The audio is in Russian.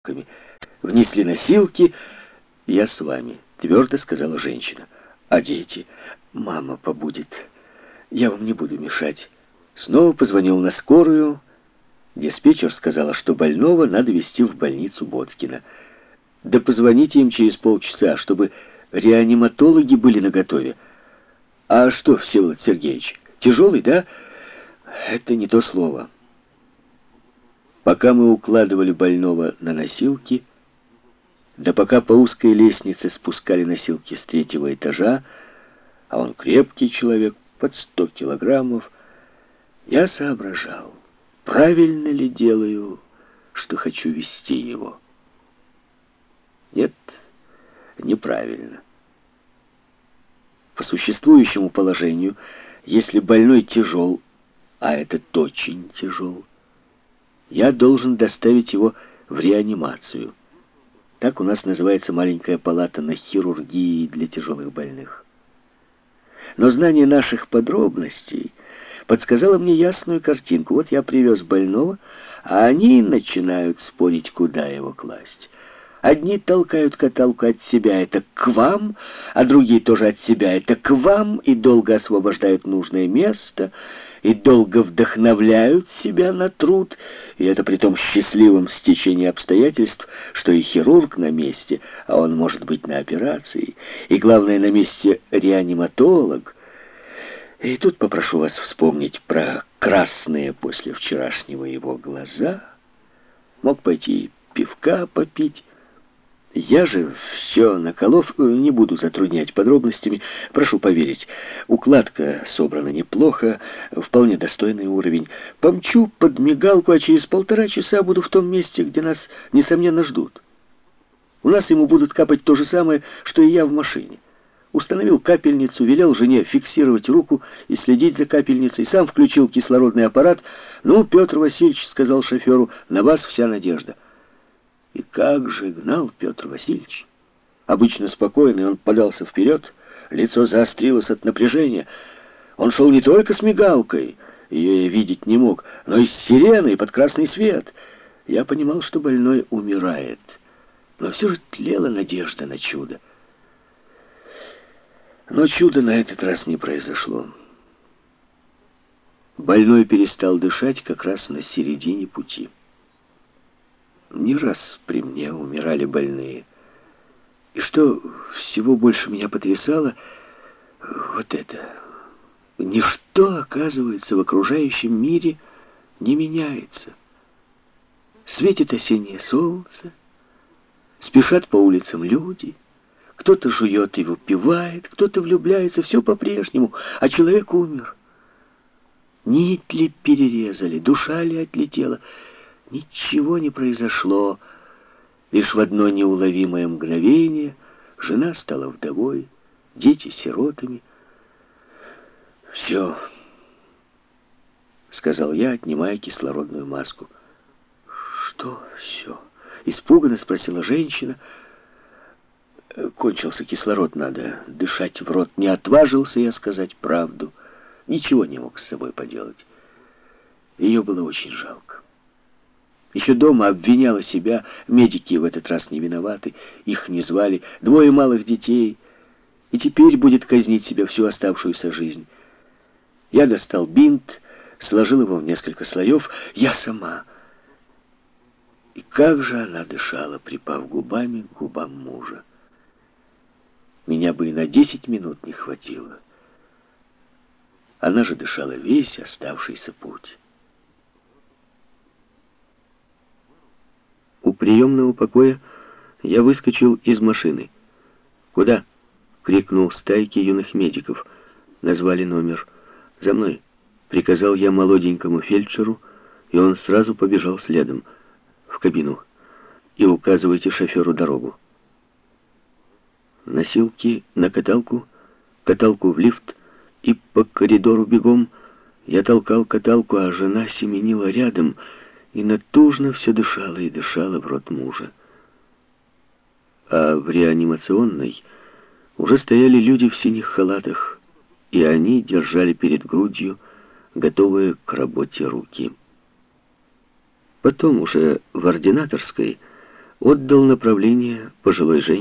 Внесли носилки. «Я с вами», — твердо сказала женщина. «А дети?» «Мама побудет. Я вам не буду мешать». Снова позвонил на скорую. Диспетчер сказала, что больного надо везти в больницу Боткина. Да позвоните им через полчаса, чтобы реаниматологи были наготове. «А что, Всеволод Сергеевич, тяжелый, да?» «Это не то слово». Пока мы укладывали больного на носилки, да пока по узкой лестнице спускали носилки с 3-го этажа, а он крепкий человек, под 100 килограммов, я соображал, правильно ли делаю, что хочу везти его. Нет, неправильно. По существующему положению, если больной тяжел, а этот очень тяжел, я должен доставить его в реанимацию. Так у нас называется маленькая палата на хирургии для тяжелых больных. Но знание наших подробностей подсказало мне ясную картинку. Вот я привез больного, а они начинают спорить, куда его класть. Одни толкают каталку от себя, это к вам, а другие тоже от себя, это к вам, и долго освобождают нужное место, и долго вдохновляют себя на труд, и это при том счастливом стечении обстоятельств, что и хирург на месте, а он может быть на операции, и, главное, на месте реаниматолог. И тут попрошу вас вспомнить про красные после вчерашнего его глаза. Мог пойти пивка попить. Я же все наколов, не буду затруднять подробностями. Прошу поверить, укладка собрана неплохо, вполне достойный уровень. Помчу под мигалку, а через 1,5 часа буду в том месте, где нас, несомненно, ждут. У нас ему будут капать то же самое, что и я в машине. Установил капельницу, велел жене фиксировать руку и следить за капельницей. Сам включил кислородный аппарат. «Ну, Петр Васильевич, — сказал шоферу, — на вас вся надежда». И как же гнал Петр Васильевич! Обычно спокойный, он подался вперед, лицо заострилось от напряжения. Он шел не только с мигалкой, ее я видеть не мог, но и с сиреной под красный свет. Я понимал, что больной умирает, но все же тлела надежда на чудо. Но чудо на этот раз не произошло. Больной перестал дышать как раз на середине пути. Не раз при мне умирали больные. И что всего больше меня потрясало, вот это. Ничто, оказывается, в окружающем мире не меняется. Светит осеннее солнце, спешат по улицам люди, кто-то жует и выпивает, кто-то влюбляется, все по-прежнему, а человек умер. Нить ли перерезали, душа ли отлетела? Ничего не произошло. Лишь в одно неуловимое мгновение жена стала вдовой, дети сиротами. «Все», — сказал я, отнимая кислородную маску. «Что все?» — испуганно спросила женщина. «Кончился кислород, надо дышать в рот». Не отважился я сказать правду. Ничего не мог с собой поделать. Ее было очень жалко. Еще дома обвиняла себя, медики в этот раз не виноваты, их не звали, 2 малых детей, и теперь будет казнить себя всю оставшуюся жизнь. Я достал бинт, сложил его в несколько слоев, я сама. И как же она дышала, припав губами к губам мужа. Меня бы и на 10 минут не хватило. Она же дышала весь оставшийся путь. У приемного покоя я выскочил из машины. «Куда?» — крикнул стайки юных медиков. Назвали номер. «За мной!» — приказал я молоденькому фельдшеру, и он сразу побежал следом. «В кабину. И указывайте шоферу дорогу». Носилки на каталку, каталку в лифт, и по коридору бегом. Я толкал каталку, а жена семенила рядом — и натужно все дышала и дышала в рот мужа. А в реанимационной уже стояли люди в синих халатах, и они держали перед грудью готовые к работе руки. Потом уже в ординаторской отдал направление пожилой женщине.